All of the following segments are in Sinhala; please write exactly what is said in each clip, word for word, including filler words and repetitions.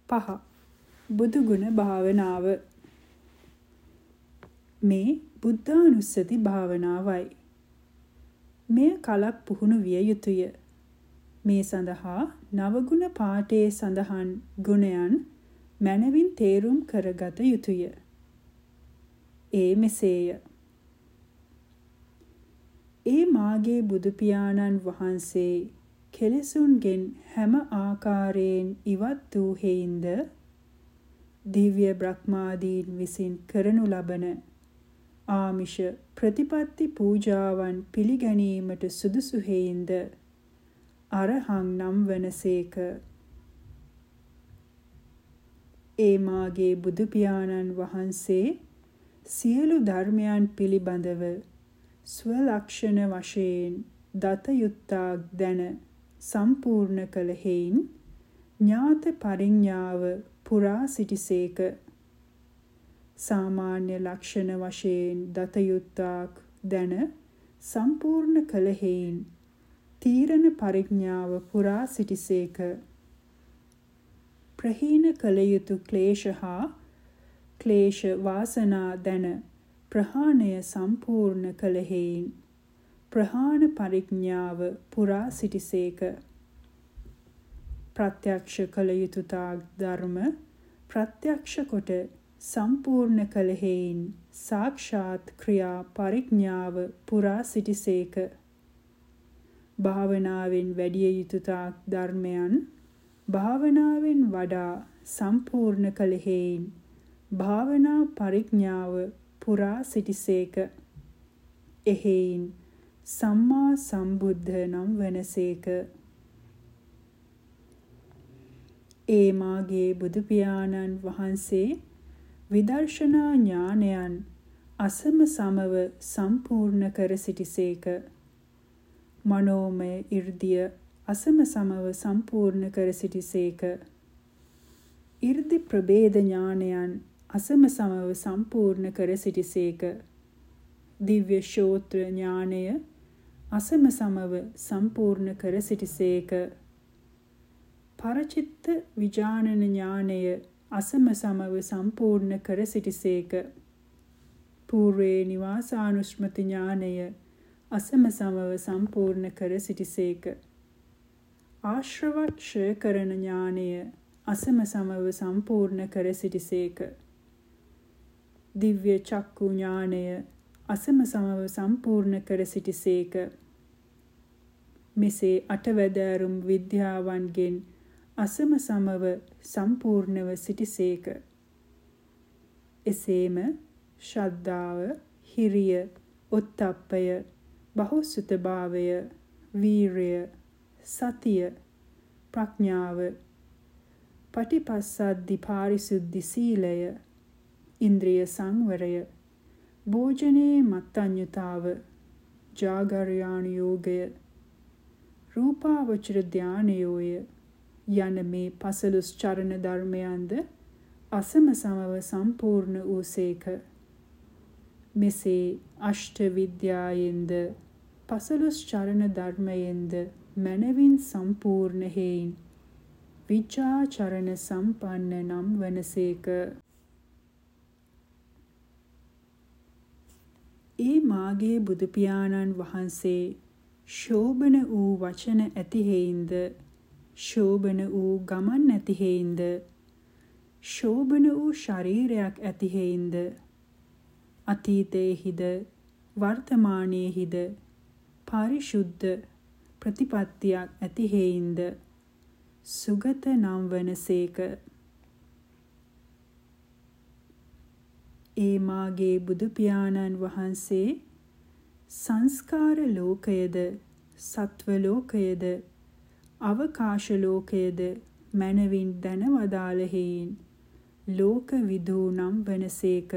පහ. බුදුගුණ භාවනාව. මේ බුද්ධානුස්සති භාවනාවයි. මෙය කලක් පුහුණු විය යුතුය. මේ සඳහා නවගුණ පාඨයේ සඳහන් ගුණයන් මනවින් තේරුම් කරගත යුතුය. ඒ මෙසේය. ඒ මාගේ බුදු පියාණන් වහන්සේ කෙලෙසුන්ගෙන් හැම ආකාරයෙන් ඉවත් වූ හේින්ද දිව්‍ය බ්‍රහ්මාදීන් විසින් කරනු ලබන ආමිෂ ප්‍රතිපත්ති පූජාවන් පිළිගැනීමට සුදුසු හේින්ද අරහං නම් වනසේක. ඒ මාගේ බුදු පියාණන් වහන්සේ සියලු ධර්මයන් පිළිබඳව ස්වලක්ෂණ වශයෙන් දත යුත්තාක් දැන සම්පූර්ණ කළ හේයින් ඥාත පරිඥාව පුරා සිටිසේක. සාමාන්‍ය ලක්ෂණ වශයෙන් දත යුත්තාක් දැන සම්පූර්ණ කළ හේයින් තීරණ පරිඥාව පුරා සිටිසේක. ප්‍රහීන කළ යුතු ක්ලේශ හා ක්ලේශ වාසනා දැන ප්‍රහාණය සම්පූර්ණ කළ හේයින් ප්‍රහාණ පරිඥාව පුරා සිටිසේක. ප්‍රත්‍යක්ෂ කළ යුතු තාක් ධර්ම ප්‍රත්‍යක්ෂ කොට සම්පූර්ණ කළ හේයින් සාක්ෂාත් ක්‍රියා පරිඥාව පුරා සිටිසේක. භාවනාවෙන් වැඩි යුතු තාක් ධර්මයන් භාවනාවෙන් වඩා සම්පූර්ණ කළ හේයින් භාවනා පරිඥාව පුරා සිටිසේක. එහෙයින් සම්මා සම්බුද්ධ නම් වනසේක. ඒ මාගේ බුදු පියාණන් වහන්සේ විදර්ශනා ඥානයන් අසම සමව සම්පූර්ණ කර සිටිසේක. මනෝමය 이르දිය අසම සමව සම්පූර්ණ කර සිටිසේක. 이르දි ප්‍රභේද ඥානයන් අසම සමව සම්පූර්ණ කර සිටිසේක. දිව්‍ය ශෝත්‍ර ඥානය අසම සමව සම්පූර්ණ කර සිටිසේක. පරචිත්ත විඥානන ඥානය අසම සමව සම්පූර්ණ කර සිටිසේක. పూర్වේ නිවාසානුස්මති ඥානය අසම සමව සම්පූර්ණ කර සිටිසේක. ආශ්‍රවක්ෂය කරන ඥානය අසම සමව සම්පූර්ණ කර සිටිසේක. දිව්‍ය චක්කු ඥානය අසම සමව සම්පූර්ණ කර සිටිසේක. මෙසේ අටවැදෑරුම් විද්‍යාවන්ගෙන් අසම සමව සම්පූර්ණව සිටිසේක. එසේම ශ්‍රද්ධාව, හිරිය, ඔත්තප්පය, බහුසුතභාවය, වීරය, සතිය, ප්‍රඥාව, පටිපස්සද්ධි පාරිසුද්ධි සීලය, ඉන්ද්‍රිය සංවරය, භෝජනයේ මත්ඤ්‍යතාව, ජාගරයානුയോഗය, රූපාවචර ධානයෝය යන මේ පසළොස් චරණ ධර්මයන්ද අසම සමව සම්පූර්ණ වූසේක. මෙසේ අෂ්ට විද්‍යායෙන්ද පසළොස් චරණ ධර්මයෙන්ද මනවින් සම්පූර්ණ හේයින් විචාචරණ සම්පන්න නම් වනසේක. ඒ මාගේ බුදු පියාණන් වහන්සේ ශෝභන වූ වචන ඇති හේයින්ද ශෝභන වූ ගමන් ඇති හේයින්ද ශෝභන වූ ශරීරයක් ඇති හේයින්ද අතීතයේහිද වර්තමානයේහිද පාරිශුද්ධ ප්‍රතිපත්තියක් ඇති හේයින්ද සුගත නම් වනසේක. ඒ මාගේ බුදු පියාණන් වහන්සේ සංස්කාර ලෝකයේද සත්ව ලෝකයේද අවකාශ ලෝකයේද මනවින් දැන වදාළ හේයින් ලෝක විදූ නම් වනසේක.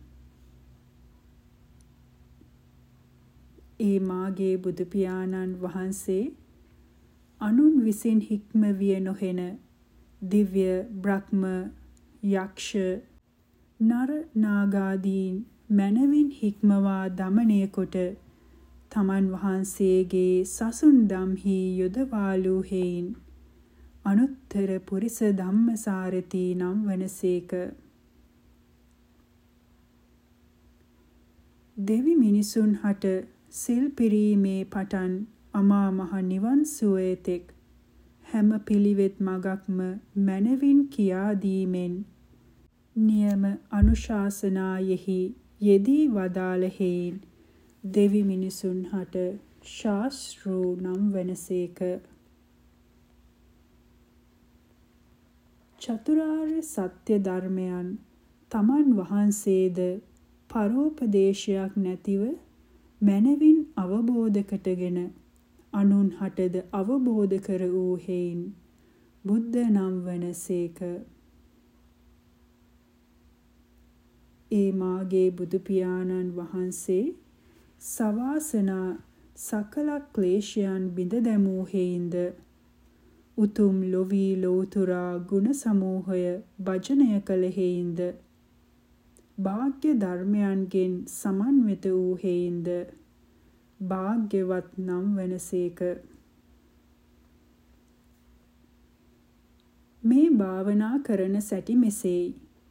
ඒ මාගේ බුදු පියාණන් වහන්සේ අනුන් විසින් හික්ම විය නොහෙන දිව්‍ය බ්‍රහ්ම යක්ෂ නර නාගාදීන් මනවින් හික්මවා දමනය කොට තමන් වහන්සේගේ සසුන් දම්හි යොදවාලු හේයින් අනුත්තර පුරිස ධම්මසාරති නම් වනසේක. දෙවි මිනිසුන් හට සිල් පිරීමේ පටන් අමා මහ නිවන් සුවය තෙක් හැම පිළිවෙත් මගක්ම මනවින් කියා දීමෙන් නියම අනුශාසනායෙහි යෙදී වදාළ හේයින් දෙවි මිනිසුන් හට ශාස්ත්‍රූ නම් වනසේක. චතුරාර්ය සත්‍ය ධර්මයන් තමන් වහන්සේද පරෝපදේශයක් නැතිව මනවින් අවබෝධ කොටගෙන අනුන් හටද අවබෝධ කර වූ හේයින් බුද්ධ නම් වනසේක. ඒ මාගේ බුදු පියාණන් වහන්සේ සවාසනා සකල ක්ලේශයන් බිඳ දැමූ හේයින්ද උතුම් ලොවී ලෝතුරා ගුණ සමූහය භජනය කළ හේයින්ද භාග්‍ය ධර්මයන්ගෙන් සමන්විත වූ හේයින්ද භාග්‍යවත් නම් වනසේක. මේ භාවනා කරන සැටි මෙසේයි.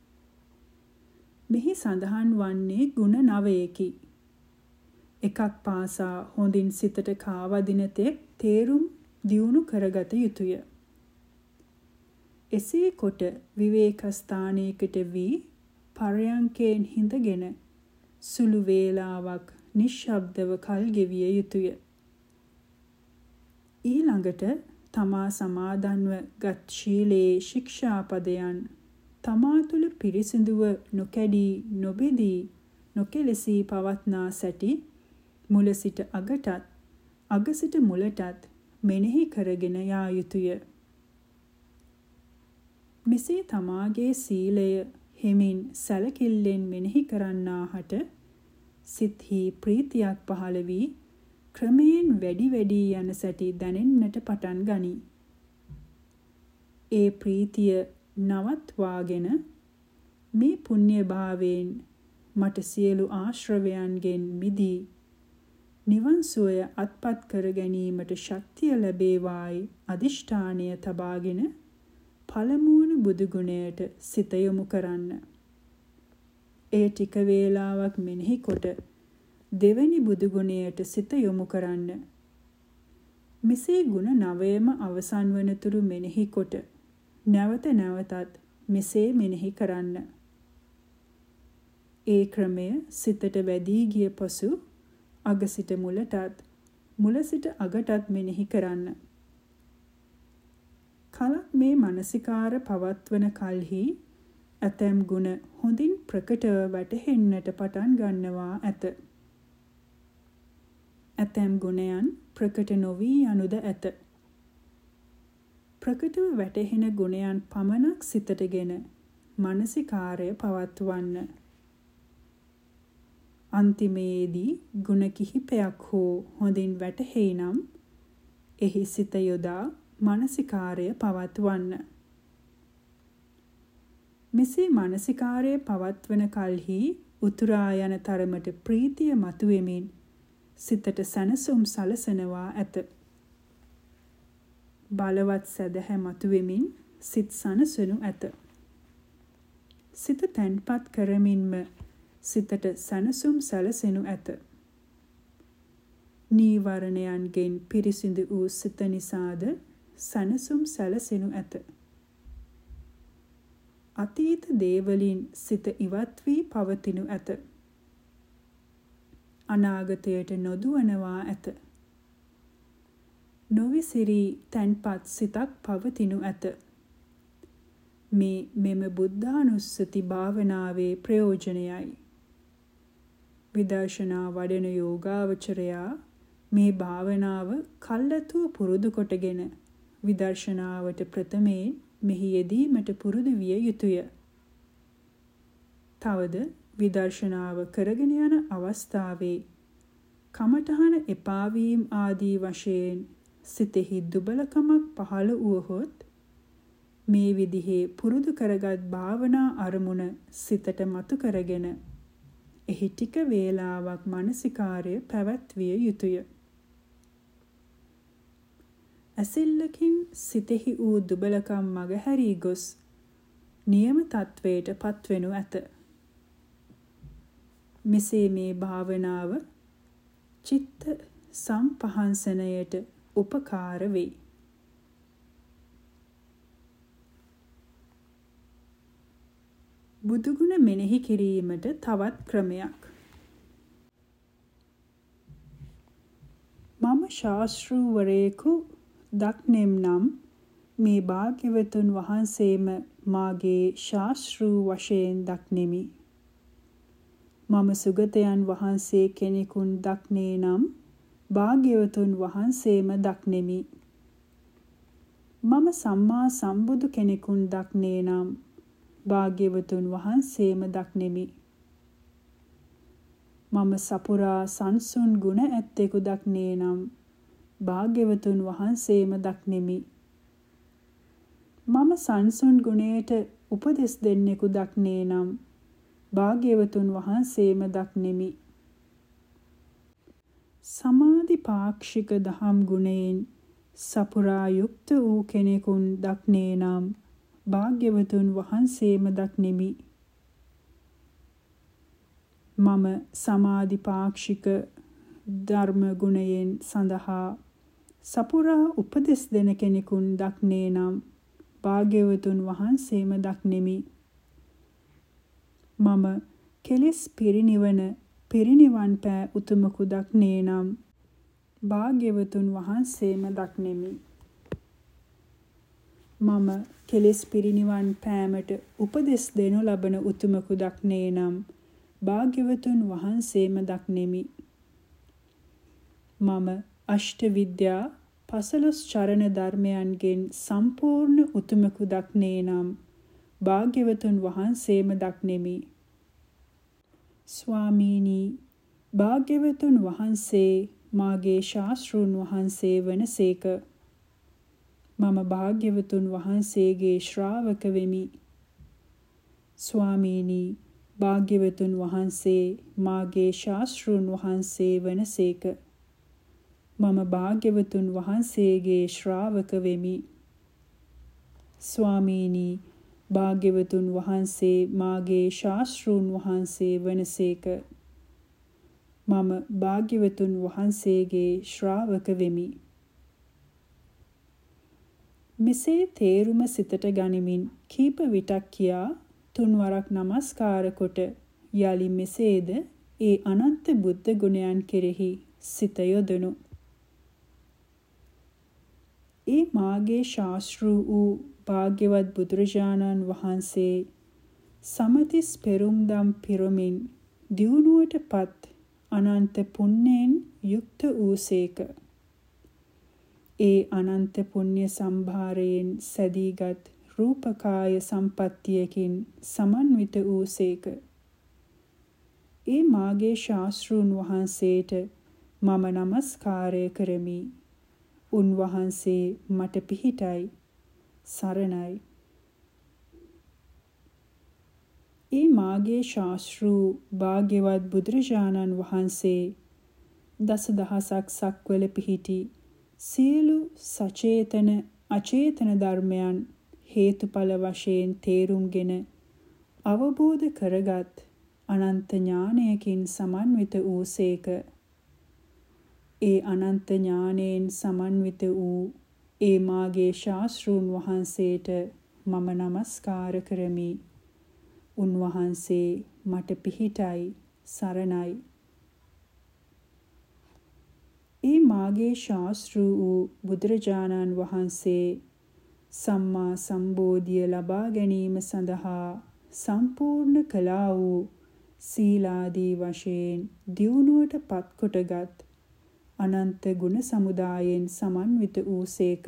මෙහි සඳහන් වන්නේ ගුණ නවයකි. එකක් පාසා හොඳින් සිතට කාවදින තෙක් තේරුම් දියුණු කරගත යුතුය. එසේ කොට විවේක ස්ථානයකට වී පරයන්කෙන් හිඳගෙන සුළු වේලාවක් නිශ්ශබ්දව කල් ගෙවිය යුතුය. ඊළඟට තමා සමාදන්ව ගත් ශීලයේ ශික්ෂාපදයන් තමා තුළ පිරිසිදුව නොකැඩී නොබෙදී නොකෙලසී පවත්නා සැටි මුල සිට අගටත් අග සිට මුලටත් මෙනෙහි කරගෙන යා යුතුය. මෙසේ තමාගේ සීලය හෙමින් සැලකිල්ලෙන් මෙනෙහි කරන්නාහට සිත්හි ප්‍රීතියක් පහළ වී ක්‍රමයෙන් වැඩි වැඩි යන සැටි දැනෙන්නට පටන් ගනී. ඒ ප්‍රීතිය නවත්වාගෙන මේ පුණ්‍ය භාවයෙන් මට සියලු ආශ්‍රවයන්ගෙන් මිදී නිවන් සුවය අත්පත් කර ගැනීමට ශක්තිය ලැබේවායි අදිෂ්ඨානය තබාගෙන පළමුවන බුදු ගුණයට සිත යොමු කරන්න. එය ටික වේලාවක් මෙනෙහි කොට දෙවැනි බුදු ගුණයට සිත යොමු කරන්න. මෙසේ ගුණ නවයම අවසන් වනතුරු මෙනෙහි කොට නැවත නැවතත් මෙසේ මෙනෙහි කරන්න. ඒ ක්‍රමය සිතට වැදී ගිය පසු අග සිට මුලටත් මුල සිට අගටත් මෙනෙහි කරන්න. කලක් මේ මානසිකාර පවත්වන කල්හි ඇතැම් ගුණ හොඳින් ප්‍රකටව වැටහෙන්නට පටන් ගන්නවා ඇත. ඇතැම් ගුණයන් ප්‍රකට නොවී යනුද ඇත. ප්‍රකටව වැටහෙන ගුණයන් පමණක් සිතටගෙන මානසිකාරය පවත්වන්න. අන්තිමේදී ගුණ කිහිපයක් හෝ හොඳින් වැටහෙයි නම් එහි සිත යොදා මානසිකාරය පවත්වන්න. මෙසේ මානසිකාරය පවත්වන කල්හි උතුරා යන තරමට ප්‍රීතිය මතුවෙමින් සිතට සැනසුම් සලසනවා ඇත. බලවත් සැදැහැ මතුවෙමින් සිත සනසනු ඇත. සිත තැන්පත් කරමින්ම සිතට සැනසුම් සැලසෙනු ඇත. නීවරණයන්ගෙන් පිරිසිදු වූ සිත නිසාද සැනසුම් සැලසෙනු ඇත. අතීත දේවලින් සිත ඉවත් වී පවතිනු ඇත. අනාගතයට නොදුවනවා ඇත. නොවිසිරී තැන්පත් සිතක් පවතිනු ඇත. මේ මෙම බුද්ධානුස්සති භාවනාවේ ප්‍රයෝජනයයි. විදර්ශනා වඩන යෝගාවචරයා මේ භාවනාව කල්ැතුව පුරුදු කොටගෙන විදර්ශනාවට ප්‍රථමයෙන් මෙහි යෙදීමට පුරුදු විය යුතුය. තවද විදර්ශනාව කරගෙන යන අවස්ථාවේ කමඨහන එපා වීම ආදී වශයෙන් සිතෙහි දුබලකමක් පහළ වුවහොත් මේ විදිහේ පුරුදු කරගත් භාවනා අරමුණ සිතට මතු කරගෙන එහි ටික වේලාවක් මානසිකාර්ය පැවැත්විය යුතුය. ඇසිල්ලකින් සිතෙහි වූ දුබලකම් මගහැරී ගොස් නියම තත්වයට පත්වෙනු ඇත. මෙසේ මේ භාවනාව චිත්ත සම්පහන්සනයට උපකාර වෙයි. බුදුගුණ මෙනෙහි කිරීමට තවත් ක්‍රමයක්. මම ශාස්ත්‍රූවරයෙකු දක්නෙම් නම් මේ භාග්‍යවතුන් වහන්සේම මාගේ ශාස්ත්‍රූ වශයෙන් දක්නෙමි. මම සුගතයන් වහන්සේ කෙනෙකුන් දක්නේ නම් භාග්‍යවතුන් වහන්සේම දක්නෙමි. මම සම්මා සම්බුදු කෙනෙකුන් දක්නේ නම් භාග්‍යවතුන් වහන්සේම දක්නෙමි. මම සපුරා සංසුන් ගුණ ඇත්තෙකු දක්නේ නම් භාග්‍යවතුන් වහන්සේම දක්නෙමි. මම සංසුන් ගුණයට උපදෙස් දෙන්නෙකු දක්නේ නම් භාග්‍යවතුන් වහන්සේම දක්නෙමි. සමාධි පාක්ෂික දහම් ගුණයෙන් සපුරා යුක්ත වූ කෙනෙකුන් දක්නේ නම් භාග්‍යවතුන් වහන්සේම දක්නෙමි. මම සමාධි පාක්ෂික ධර්ම ගුණයෙන් සඳහා සපුරා උපදෙස් දෙන කෙනෙකුන් දක්නේ නම් භාග්‍යවතුන් වහන්සේම දක්නෙමි. මම කෙලෙස් පිරිනිවන පිරිනිවන් පෑ උතුමකු දක්නේ නම් භාග්‍යවතුන් වහන්සේම දක්නෙමි. මම කෙලෙස් පිරිනිවන් පෑමට උපදෙස් දෙනු ලබන උතුමකු දක්නේ නම් භාග්‍යවතුන් වහන්සේම දක්නෙමි. මම අෂ්ට විද්‍යා පසළොස් චරණ ධර්මයන්ගෙන් සම්පූර්ණ උතුමකු දක්නේ නම් භාග්‍යවතුන් වහන්සේම දක්නෙමි. ස්වාමීනි, භාග්‍යවතුන් වහන්සේ මාගේ ශාස්ත්‍රූන් වහන්සේ වනසේක. මම භාග්‍යවතුන් වහන්සේගේ ශ්‍රාවක වෙමි. ස්වාමීනි, භාග්‍යවතුන් වහන්සේ මාගේ ශාස්ත්‍රූන් වහන්සේ වනසේක. මම භාග්‍යවතුන් වහන්සේගේ ශ්‍රාවක වෙමි. ස්වාමීනි, භාග්‍යවතුන් වහන්සේ මාගේ ශාස්ත්‍රූන් වහන්සේ වනසේක. මම භාග්‍යවතුන් වහන්සේගේ ශ්‍රාවක වෙමි. මෙසේ තේරුම සිතට ගනිමින් කීප විටක් කියා තුන්වරක් නමස්කාර කොට යලි මෙසේද ඒ අනන්ත බුද්ධ ගුණයන් කෙරෙහි සිත යොදනු. ඒ මාගේ ශාස්ත්‍රූ වූ භාග්‍යවත් බුදුරජාණන් වහන්සේ සමතිස් පෙරුම්දම් පිරමින් දියුණුවට පත් අනන්ත පුණ්‍යයෙන් යුක්ත වූසේක. ඒ අනන්ත පුණ්‍ය සම්භාරයෙන් සැදීගත් රූපකාය සම්පත්තියකින් සමන්විත වූසේක. ඒ මාගේ ශාස්ත්‍රූන් වහන්සේට මම නමස්කාරය කරමි. උන්වහන්සේ මට පිහිටයි, සරණයි. ඒ මාගේ ශාස්ත්‍රූ භාග්‍යවත් බුදුරජාණන් වහන්සේ දස දහසක් සක්වල පිහිටි සියලු සචේතන අචේතන ධර්මයන් හේතුඵල වශයෙන් තේරුම්ගෙන අවබෝධ කරගත් අනන්ත ඥානයකින් සමන්විත වූසේක. ඒ අනන්ත ඥානයෙන් සමන්විත වූ ඒ මාගේ ශාස්ත්‍රූන් වහන්සේට මම නමස්කාර කරමි. උන්වහන්සේ මට පිහිටයි, සරණයි. ඒ මාගේ ශාස්ත්‍රූ වූ බුදුරජාණන් වහන්සේ සම්මා සම්බෝධිය ලබා ගැනීම සඳහා සම්පූර්ණ කළා වූ සීලාදී වශයෙන් දියුණුවට පත්කොටගත් අනන්ත ගුණ සමුදායෙන් සමන්විත වූසේක.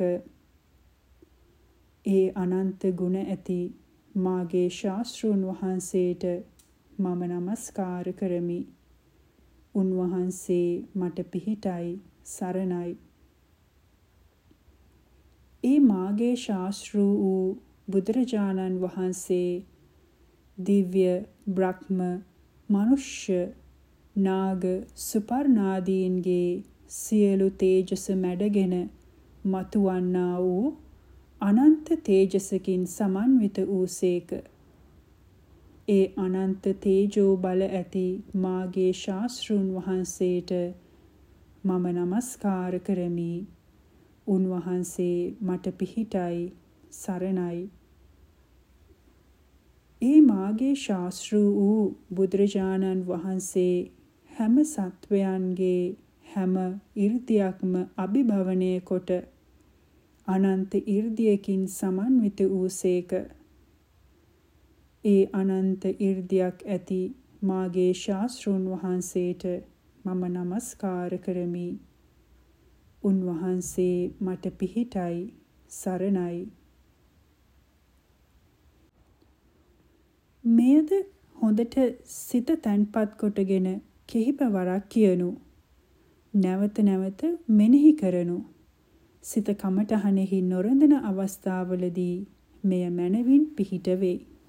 ඒ අනන්ත ගුණ ඇති මාගේ ශාස්ත්‍රූන් වහන්සේට මම නමස්කාර කරමි. උන්වහන්සේ මට පිහිටයි, සරණයි. ඒ මාගේ ශාස්ත්‍රූ වූ බුදුරජාණන් වහන්සේ දිව්‍ය, බ්‍රහ්ම, මනුෂ්‍ය, නාග, සුපර්ණාදීන්ගේ සියලු තේජස මැඩගෙන මතුවන්නා වූ අනන්ත තේජසකින් සමන්විත වූසේක. ඒ අනන්ත තේජෝ බල ඇති මාගේ ශාස්ත්‍රුන් වහන්සේට මම නමස්කාර කරමි. උන්වහන්සේ මට පිහිටයි සරණයි. ඒ මාගේ ශාස්ත්‍රු වූ බුදුරජාණන් වහන්සේ හැම සත්වයන්ගේ හැම 이르දියක්ම අභිභවනය කොට අනන්ත 이르දියකින් සමන්විත වූසේක. ඒ අනන්ත 이르දියක් ඇති මාගේ ශාස්ත්‍රුන් වහන්සේට මම නමස්කාර කරමි. උන්වහන්සේ මට පිහිටයි සරණයි. මෙයද හොඳට සිත තැන්පත් කොටගෙන කිහිප වරක් කියනු. නැවත නැවත මෙනෙහි කරනු. සිත කමටහනෙහි නොරඳන අවස්ථාවලදී මෙය මනවින් පිහිට වේ.